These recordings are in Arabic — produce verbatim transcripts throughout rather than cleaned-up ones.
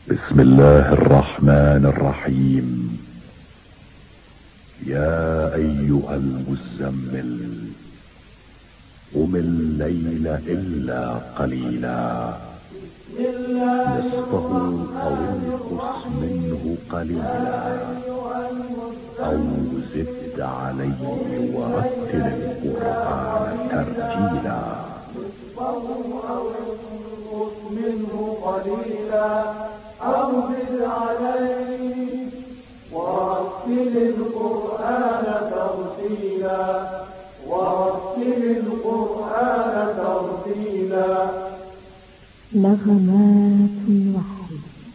بسم الله الرحمن الرحيم. يا ايها المزمل قم الليل الا قليلا نصفه او انقص منه قليلا او زد عليه ورتل القرآن ترتيلا. منه قليلا أو زد عليه ورتل القرآن ترتيلا ورتل القرآن ترتيلا. نغمات الوحي.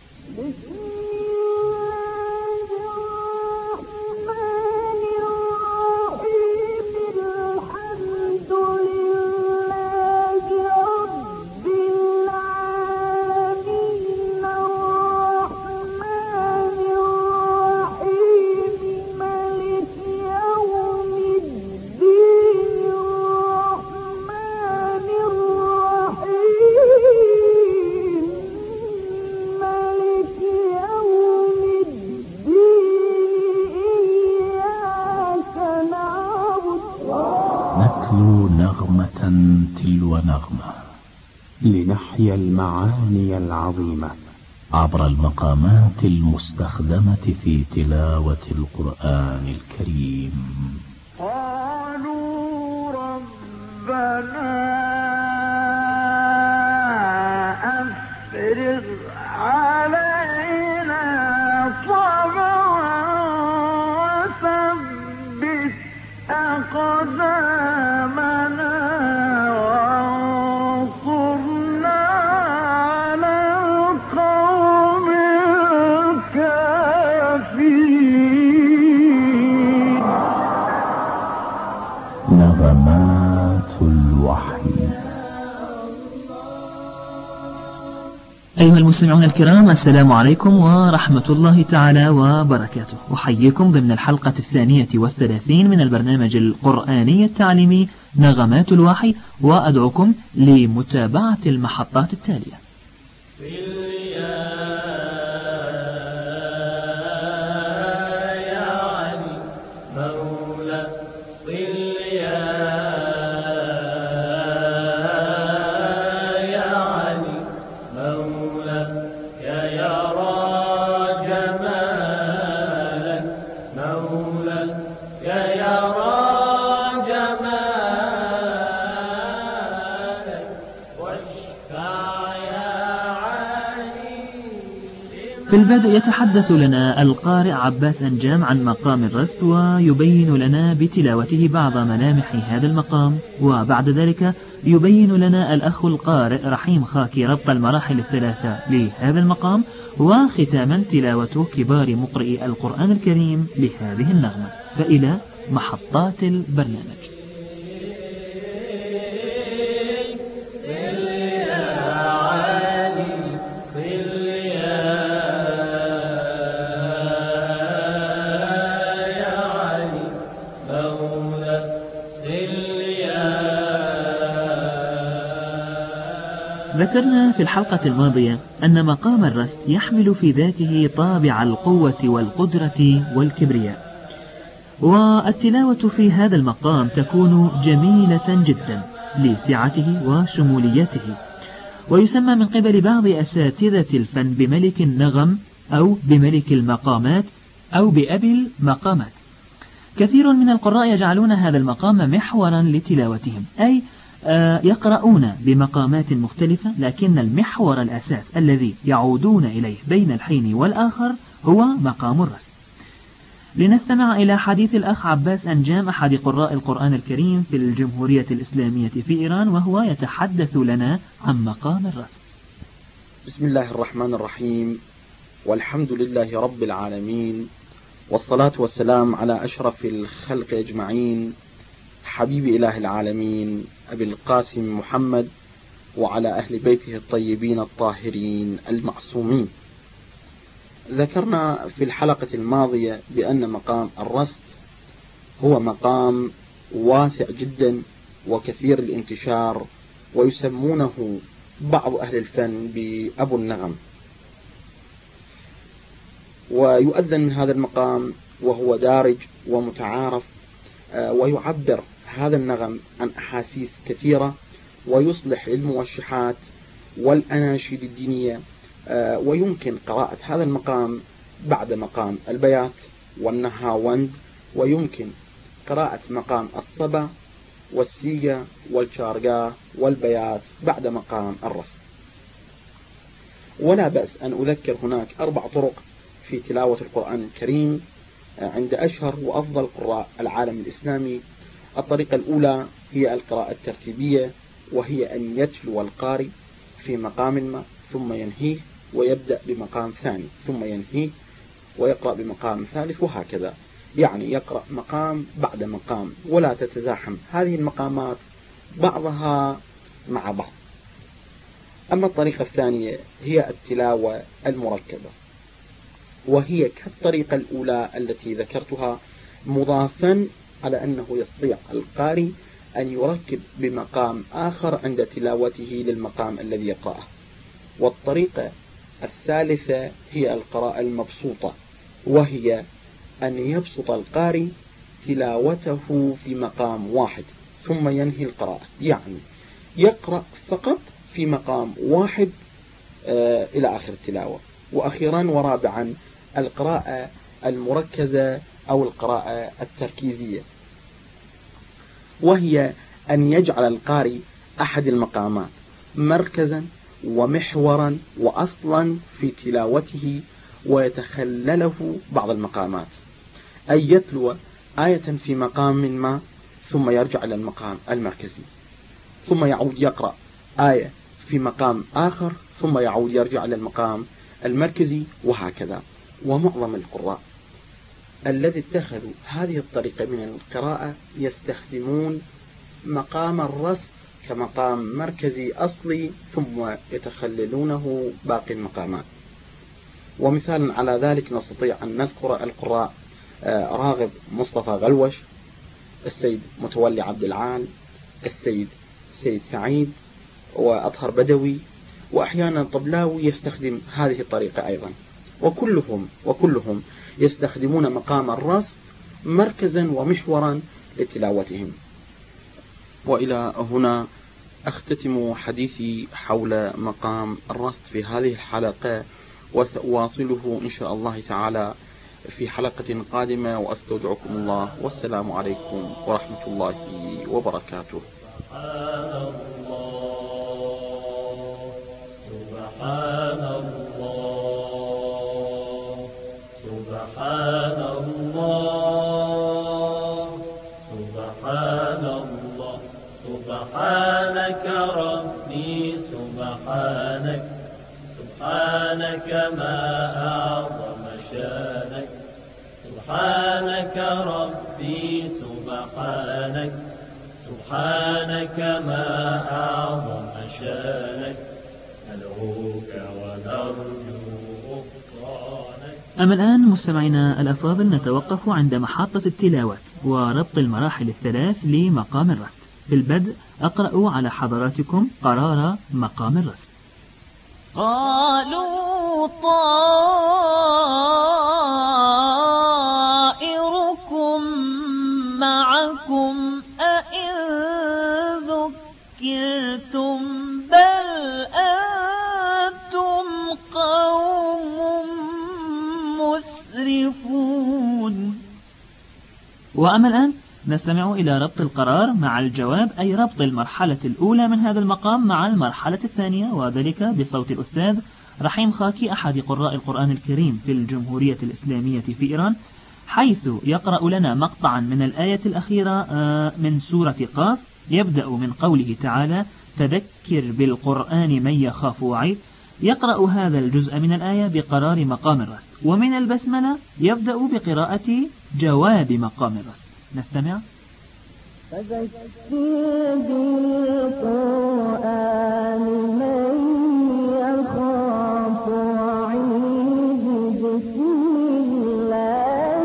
نتلو نغمة تلو نغمة لنحيا المعاني العظيمة عبر المقامات المستخدمة في تلاوة القرآن الكريم. قالوا ربنا أفرغ علينا صبرا وثبت أقدامنا وانصرنا على القوم الكافرين. نغمات الوحي. أيها المستمعون الكرام، السلام عليكم ورحمة الله تعالى وبركاته. أحييكم ضمن الحلقة الثانية والثلاثين من البرنامج القرآني التعليمي نغمات الوحي، وأدعوكم لمتابعة المحطات التالية. في البدء يتحدث لنا القارئ عباس أنجام عن مقام الرست، ويبين لنا بتلاوته بعض ملامح هذا المقام، وبعد ذلك يبين لنا الأخ القارئ رحيم خاكي ربط المراحل الثلاثة لهذا المقام، وختاما تلاوة كبار مقرئي القرآن الكريم لهذه النغمة. فإلى محطات البرنامج. ذكرنا في الحلقة الماضية أن مقام الرست يحمل في ذاته طابع القوة والقدرة والكبرياء، والتلاوة في هذا المقام تكون جميلة جدا لسعته وشموليته، ويسمى من قبل بعض أساتذة الفن بملك النغم أو بملك المقامات أو بأبي المقامات. كثير من القراء يجعلون هذا المقام محورا لتلاوتهم، أي يقرؤون بمقامات مختلفة، لكن المحور الأساس الذي يعودون إليه بين الحين والآخر هو مقام الرست. لنستمع إلى حديث الأخ عباس أنجام أحد قراء القرآن الكريم في الجمهورية الإسلامية في إيران، وهو يتحدث لنا عن مقام الرست. بسم الله الرحمن الرحيم، والحمد لله رب العالمين، والصلاة والسلام على أشرف الخلق أجمعين، حبيب إله العالمين أبي القاسم محمد، وعلى أهل بيته الطيبين الطاهرين المعصومين. ذكرنا في الحلقة الماضية بأن مقام الرست هو مقام واسع جدا وكثير الانتشار، ويسمونه بعض أهل الفن بأبو النغم. ويؤذن من هذا المقام وهو دارج ومتعارف، ويعبر هذا النغم عن أحاسيس كثيرة، ويصلح للموشحات والأناشيد الدينية. ويمكن قراءة هذا المقام بعد مقام البيات والنهاوند، ويمكن قراءة مقام الصبا والسيجا والشارقا والبيات بعد مقام الرصد. ولا بأس أن أذكر هناك أربع طرق في تلاوة القرآن الكريم عند أشهر وأفضل قراء العالم الإسلامي. الطريقة الأولى هي القراءة الترتيبية، وهي أن يتلو القارئ في مقام ما ثم ينهيه، ويبدأ بمقام ثاني ثم ينهيه، ويقرأ بمقام ثالث، وهكذا. يعني يقرأ مقام بعد مقام، ولا تتزاحم هذه المقامات بعضها مع بعض. أما الطريقة الثانية هي التلاوة المركبة، وهي كالطريقة الأولى التي ذكرتها، مضافا على أنه يستطيع القارئ أن يركب بمقام آخر عند تلاوته للمقام الذي يقرأه. والطريقة الثالثة هي القراءة المبسوطة، وهي أن يبسط القارئ تلاوته في مقام واحد ثم ينهي القراءة، يعني يقرأ فقط في مقام واحد آه إلى آخر التلاوة. وأخيرا ورابعا القراءة المركزة أو القراءة التركيزية، وهي أن يجعل القارئ أحد المقامات مركزا ومحورا وأصلا في تلاوته، ويتخلله بعض المقامات، أي يتلو آية في مقام ما ثم يرجع إلى المقام المركزي، ثم يعود يقرأ آية في مقام آخر، ثم يعود يرجع إلى المقام المركزي، وهكذا. ومعظم القراء الذي اتخذوا هذه الطريقة من القراءة يستخدمون مقام الرصد كمقام مركزي أصلي، ثم يتخللونه باقي المقامات. ومثالا على ذلك نستطيع أن نذكر القراء راغب مصطفى غلوش، السيد متولي عبد العال، السيد سيد سعيد، وأطهر بدوي، وأحيانا طبلاوي يستخدم هذه الطريقة أيضا. وكلهم وكلهم يستخدمون مقام الرصد مركزا ومحورا لتلاوتهم. وإلى هنا أختتم حديثي حول مقام الرصد في هذه الحلقة، وسأواصله إن شاء الله تعالى في حلقة قادمة، وأستودعكم الله، والسلام عليكم ورحمة الله وبركاته. سبحان الله سبحان الله سبحان الله سبحانك ربي سبحانك سبحانك ما أعظم شانك سبحانك ربي سبحانك سبحانك ما أعظم شانك ندعوك ونرجو غفرانك. أما الآن مستمعينا الأفاضل نتوقف عند محطة التلاوة وربط المراحل الثلاث لمقام الرصد. بالبدء أقرأ على حضراتكم قرار مقام الرصد. قالوا طائركم معكم أئن ذكرتم بل أنتم قوم مسرفون. وأما الآن نستمع إلى ربط القرار مع الجواب، أي ربط المرحلة الأولى من هذا المقام مع المرحلة الثانية، وذلك بصوت الأستاذ رحيم خاكي أحد قراء القرآن الكريم في الجمهورية الإسلامية في إيران، حيث يقرأ لنا مقطعا من الآية الأخيرة من سورة قاف، يبدأ من قوله تعالى: فذكر بالقرآن من يخاف وعيد. يقرأ هذا الجزء من الآية بقرار مقام الرصد، ومن البسملة يبدأ بقراءة جواب مقام الرصد. نستمع. فذكر بالقرآن من يخاف وعيد. بسم الله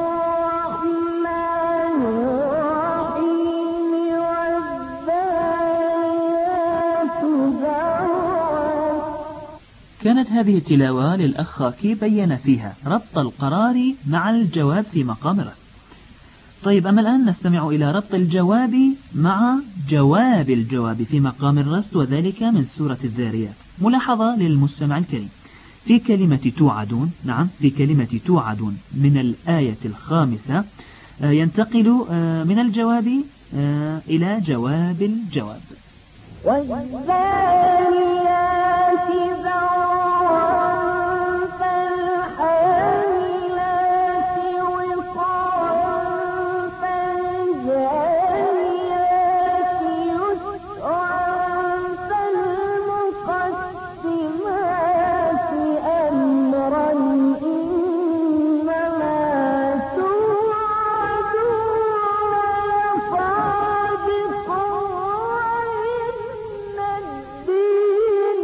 الرحمن الرحيم. والذاريات ذروا. كانت هذه التلاوة للأخ خاكي بين فيها ربط القرار مع الجواب في مقام الرسم. طيب أما الآن نستمع إلى ربط الجواب مع جواب الجواب في مقام الرسم، وذلك من سورة الذاريات. ملاحظة للمستمع الكريم في كلمة توعدون، نعم في كلمة توعدون من الآية الخامسة ينتقل من الجواب إلى جواب الجواب. والذاريات ذروا فالحاملات وقرا فالجاريات يسرا فالمقسمات أمرا إنما توعدون لصادق وإن الدين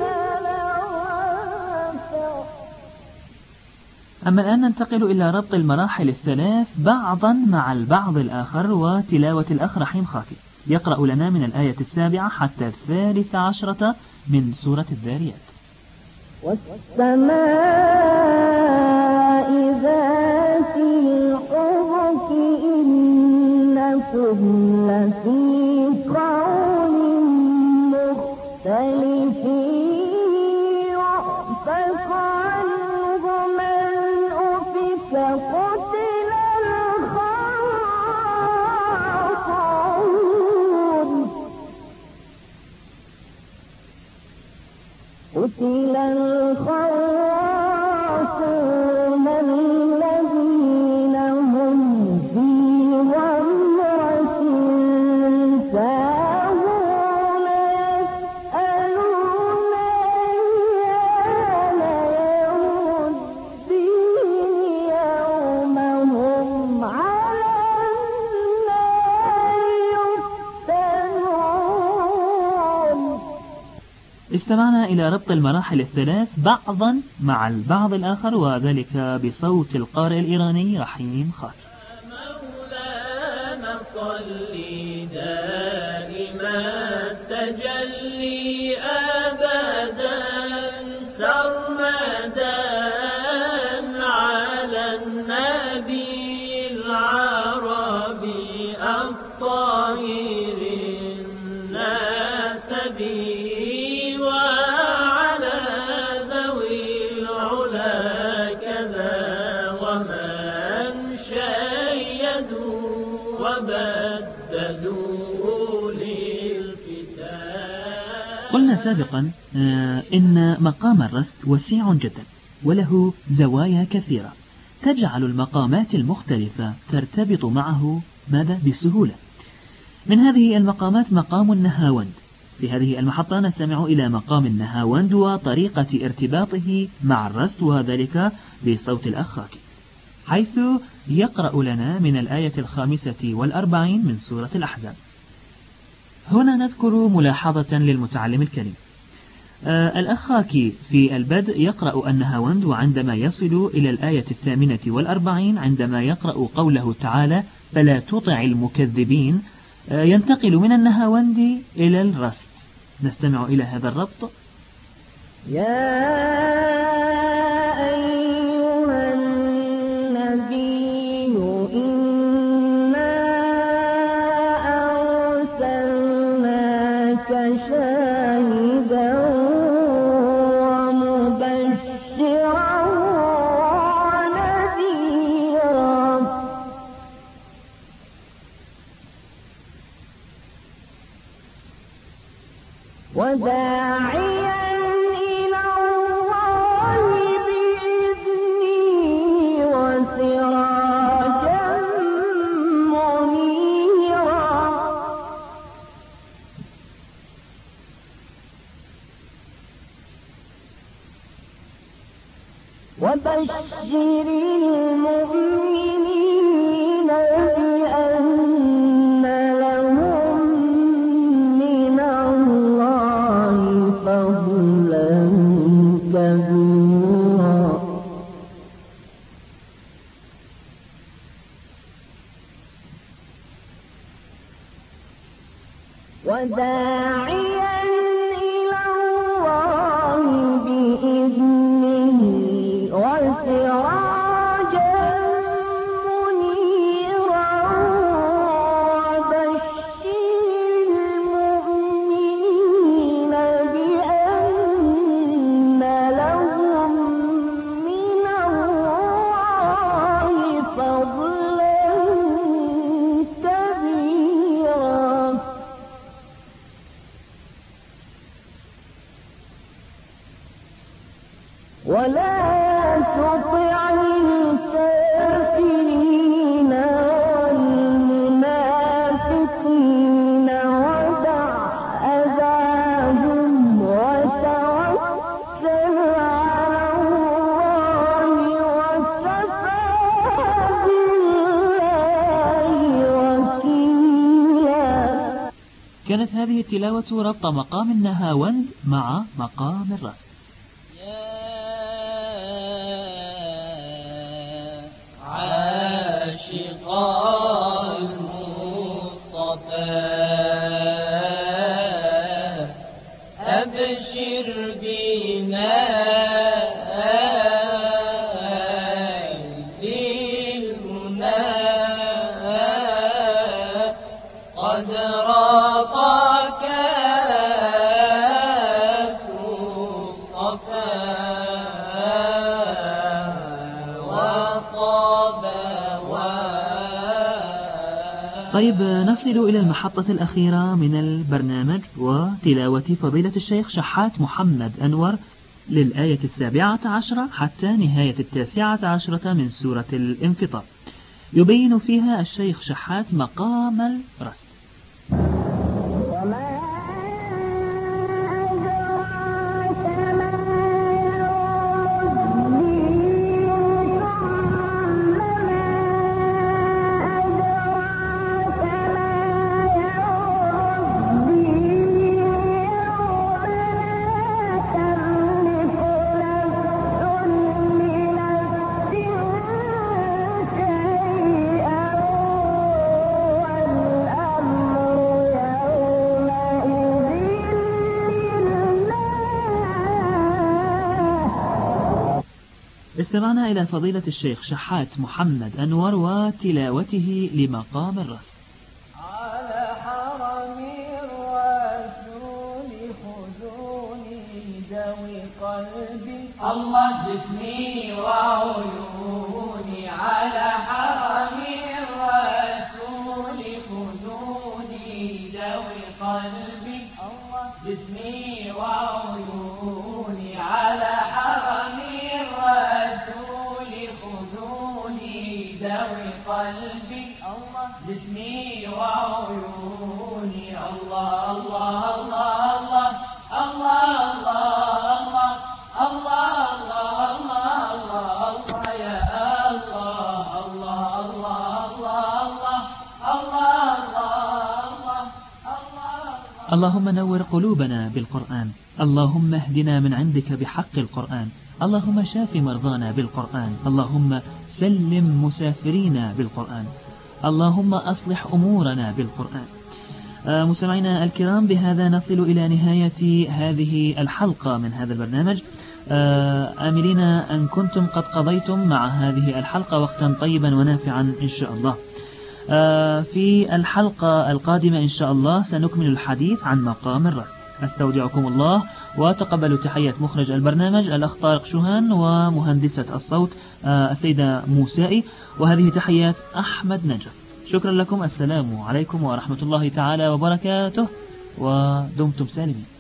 لواقع. أما الآن ننتقل إلى ربط المراحل الثلاث بعضا مع البعض الآخر وتلاوة الأخ رحيم خاكي. يقرأ لنا من الآية السابعة حتى الثالثة عشرة من سورة الذاريات. والسماء ذات الحبك إنكم لفي قول مختلف يؤفك عنه من أفك قتل الخراصون قتل الخراصون الذين هم في غمرة ساهون يسألون أيان يوم الدين يوم هم على النار يفتنون. استمعنا إلى ربط المراحل الثلاث بعضا مع البعض الآخر، وذلك بصوت القارئ الإيراني رحيم خاكي. مولانا صلي دائما تجلي أبدا سرمدا على النبي العربي الطاهر الناس به وعلى ذوي العلا كذا ومن شيدوا وبددوا للكتاب. قلنا سابقا آه إن مقام الرست وسيع جدا وله زوايا كثيرة تجعل المقامات المختلفة ترتبط معه ماذا بسهولة. من هذه المقامات مقام النهاوند. في هذه المحطة نستمع إلى مقام النهاوند وطريقة ارتباطه مع الرست، وذلك بصوت الأخ خاكي، حيث يقرأ لنا من الآية الخامسة والأربعين من سورة الأحزاب. هنا نذكر ملاحظة للمتعلم الكريم. آه الأخ خاكي في البدء يقرأ النهاوند، وعندما يصل إلى الآية الثامنة والأربعين عندما يقرأ قوله تعالى فلا تطع المكذبين آه ينتقل من النهاوند إلى الرست. نستمع إلى هذا الربط. يا أيها النبي إنا أرسلناك شاهدا ومبشرا ونذيرا وداعيا إلى الله بإذنه وسراجا منيرا. وبشر المؤمنين بأن لهم من الله فضلا كبيرا. وداعيا إلى الله بإذنه ولا تطع الكافرين والمنافقين ودع أذاهم وتوكل على الله وكفى بالله وكيلا. كانت هذه التلاوة ربط مقام النهاوند مع مقام الرصد. عاشقا المصطفى أبشر بنا للمنى قد رافق طيب نصل إلى المحطة الأخيرة من البرنامج وتلاوة فضيلة الشيخ شحات محمد أنور للآية السابعة عشرة حتى نهاية التاسعة عشرة من سورة الانفطار. يبين فيها الشيخ شحات مقام الرصد. استمعنا إلى فضيلة الشيخ شحات محمد أنور وتلاوته لمقام الرصد. على حرم الرسول خذوني ذوي قلبي الله جسمي وعيوني على حرم الرسول خذوني ذوي قلبي الله جسمي وعيوني على حرم الرسول خذوني ذوي قلبي الله جسمي وعيوني الله الله الله الله الله الله الله الله الله الله يا الله الله الله الله الله الله. اللهم نور قلوبنا بالقرآن، اللهم اهدنا من عندك بحق القرآن، اللهم شاف مرضانا بالقرآن، اللهم سلم مسافرينا بالقرآن، اللهم أصلح أمورنا بالقرآن. آه مستمعينا الكرام، بهذا نصل إلى نهاية هذه الحلقة من هذا البرنامج، آه آملين أن كنتم قد قضيتم مع هذه الحلقة وقتا طيبا ونافعا إن شاء الله. آه في الحلقة القادمة إن شاء الله سنكمل الحديث عن مقام الرصد. أستودعكم الله وتقبلوا تحيات مخرج البرنامج الأخ طارق شوهان ومهندسة الصوت آه السيدة موسائي، وهذه تحيات أحمد نجف. شكرا لكم، السلام عليكم ورحمة الله تعالى وبركاته، ودمتم سالمين.